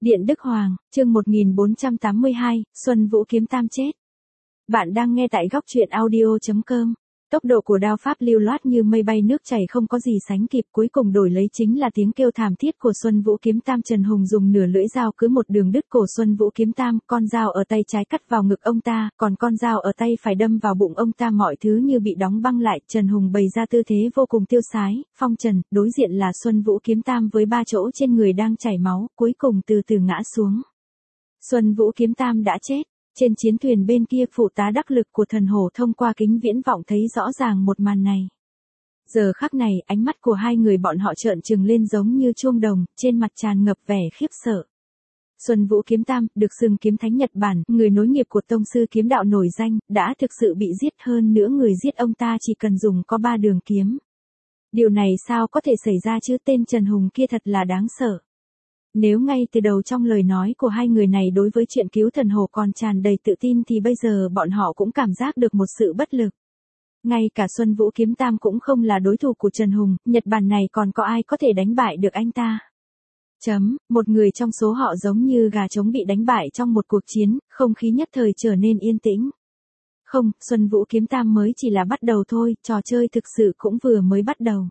Điện Đức Hoàng, chương 1482, Xuân Vũ kiếm tam chết. Bạn đang nghe tại góc truyện audio.com. Tốc độ của đao pháp lưu loát như mây bay nước chảy không có gì sánh kịp, cuối cùng đổi lấy chính là tiếng kêu thảm thiết của Xuân Vũ kiếm tam. Trần Hùng dùng nửa lưỡi dao cứ một đường đứt cổ Xuân Vũ kiếm tam, con dao ở tay trái cắt vào ngực ông ta, còn con dao ở tay phải đâm vào bụng ông ta, mọi thứ như bị đóng băng lại. Trần Hùng bày ra tư thế vô cùng tiêu sái, phong trần, đối diện là Xuân Vũ kiếm tam với 3 chỗ trên người đang chảy máu, cuối cùng từ từ ngã xuống. Xuân Vũ kiếm tam đã chết. Trên chiến thuyền bên kia, phụ tá đắc lực của Thần Hổ thông qua kính viễn vọng thấy rõ ràng một màn này. Giờ khắc này, ánh mắt của hai người bọn họ trợn trừng lên giống như chuông đồng, trên mặt tràn ngập vẻ khiếp sợ. Xuân Vũ kiếm tam, được xưng kiếm thánh Nhật Bản, người nối nghiệp của tông sư kiếm đạo nổi danh, đã thực sự bị giết. Hơn nữa người giết ông ta chỉ cần dùng có 3 đường kiếm. Điều này sao có thể xảy ra chứ? Tên Trần Hùng kia thật là đáng sợ. Nếu ngay từ đầu trong lời nói của hai người này đối với chuyện cứu Thần Hổ còn tràn đầy tự tin thì bây giờ bọn họ cũng cảm giác được một sự bất lực. Ngay cả Xuân Vũ kiếm tam cũng không là đối thủ của Trần Hùng, Nhật Bản này còn có ai có thể đánh bại được anh ta. Một người trong số họ giống như gà trống bị đánh bại trong một cuộc chiến, không khí nhất thời trở nên yên tĩnh. Không, Xuân Vũ kiếm tam mới chỉ là bắt đầu thôi, trò chơi thực sự cũng vừa mới bắt đầu.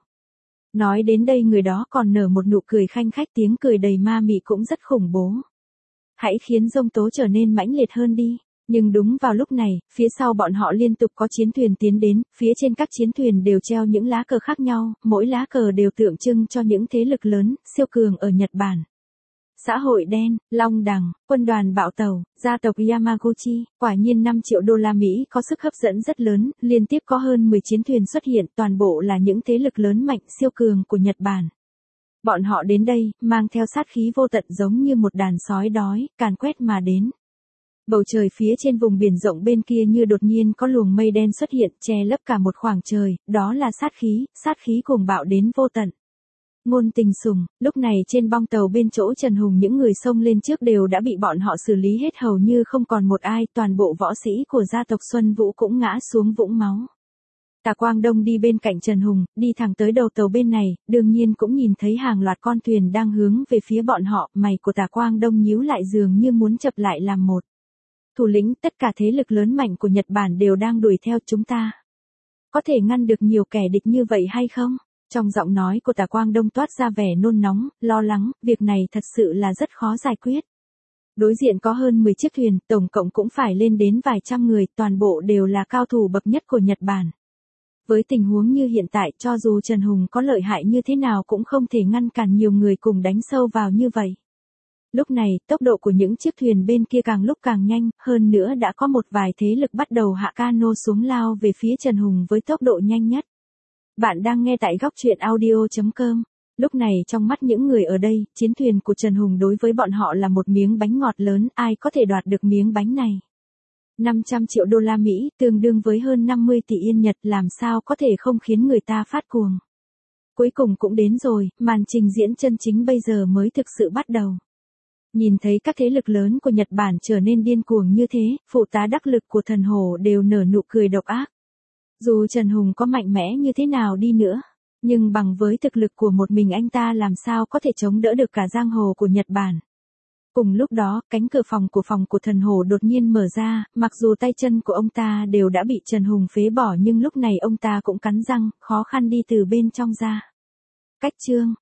Nói đến đây người đó còn nở một nụ cười khanh khách, tiếng cười đầy ma mị cũng rất khủng bố. Hãy khiến giông tố trở nên mãnh liệt hơn đi. Nhưng đúng vào lúc này, phía sau bọn họ liên tục có chiến thuyền tiến đến, phía trên các chiến thuyền đều treo những lá cờ khác nhau, mỗi lá cờ đều tượng trưng cho những thế lực lớn, siêu cường ở Nhật Bản. Xã hội đen, Long Đằng, quân đoàn bạo tàu, gia tộc Yamaguchi, quả nhiên 5 triệu đô la Mỹ có sức hấp dẫn rất lớn, liên tiếp có hơn 10 chiến thuyền xuất hiện, toàn bộ là những thế lực lớn mạnh siêu cường của Nhật Bản. Bọn họ đến đây, mang theo sát khí vô tận giống như một đàn sói đói, càn quét mà đến. Bầu trời phía trên vùng biển rộng bên kia như đột nhiên có luồng mây đen xuất hiện, che lấp cả một khoảng trời, đó là sát khí cuồng bạo đến vô tận. Ngôn Tình Sùng, lúc này trên bong tàu bên chỗ Trần Hùng những người xông lên trước đều đã bị bọn họ xử lý hết hầu như không còn một ai, toàn bộ võ sĩ của gia tộc Xuân Vũ cũng ngã xuống vũng máu. Tả Quang Đông đi bên cạnh Trần Hùng, đi thẳng tới đầu tàu bên này, đương nhiên cũng nhìn thấy hàng loạt con thuyền đang hướng về phía bọn họ, mày của Tả Quang Đông nhíu lại dường như muốn chập lại làm một. Thủ lĩnh, tất cả thế lực lớn mạnh của Nhật Bản đều đang đuổi theo chúng ta. Có thể ngăn được nhiều kẻ địch như vậy hay không? Trong giọng nói của Tả Quang Đông toát ra vẻ nôn nóng, lo lắng, việc này thật sự là rất khó giải quyết. Đối diện có hơn 10 chiếc thuyền, tổng cộng cũng phải lên đến vài trăm người, toàn bộ đều là cao thủ bậc nhất của Nhật Bản. Với tình huống như hiện tại, cho dù Trần Hùng có lợi hại như thế nào cũng không thể ngăn cản nhiều người cùng đánh sâu vào như vậy. Lúc này, tốc độ của những chiếc thuyền bên kia càng lúc càng nhanh, hơn nữa đã có một vài thế lực bắt đầu hạ cano xuống lao về phía Trần Hùng với tốc độ nhanh nhất. Bạn đang nghe tại góc truyện audio.com. Lúc này trong mắt những người ở đây, chiến thuyền của Trần Hùng đối với bọn họ là một miếng bánh ngọt lớn, ai có thể đoạt được miếng bánh này. 500 triệu đô la Mỹ, tương đương với hơn 50 tỷ yên Nhật, làm sao có thể không khiến người ta phát cuồng. Cuối cùng cũng đến rồi, màn trình diễn chân chính bây giờ mới thực sự bắt đầu. Nhìn thấy các thế lực lớn của Nhật Bản trở nên điên cuồng như thế, phụ tá đắc lực của Thần Hổ đều nở nụ cười độc ác. Dù Trần Hùng có mạnh mẽ như thế nào đi nữa, nhưng bằng với thực lực của một mình anh ta làm sao có thể chống đỡ được cả giang hồ của Nhật Bản. Cùng lúc đó, cánh cửa phòng của Thần Hổ đột nhiên mở ra, mặc dù tay chân của ông ta đều đã bị Trần Hùng phế bỏ nhưng lúc này ông ta cũng cắn răng, khó khăn đi từ bên trong ra. Cách chương,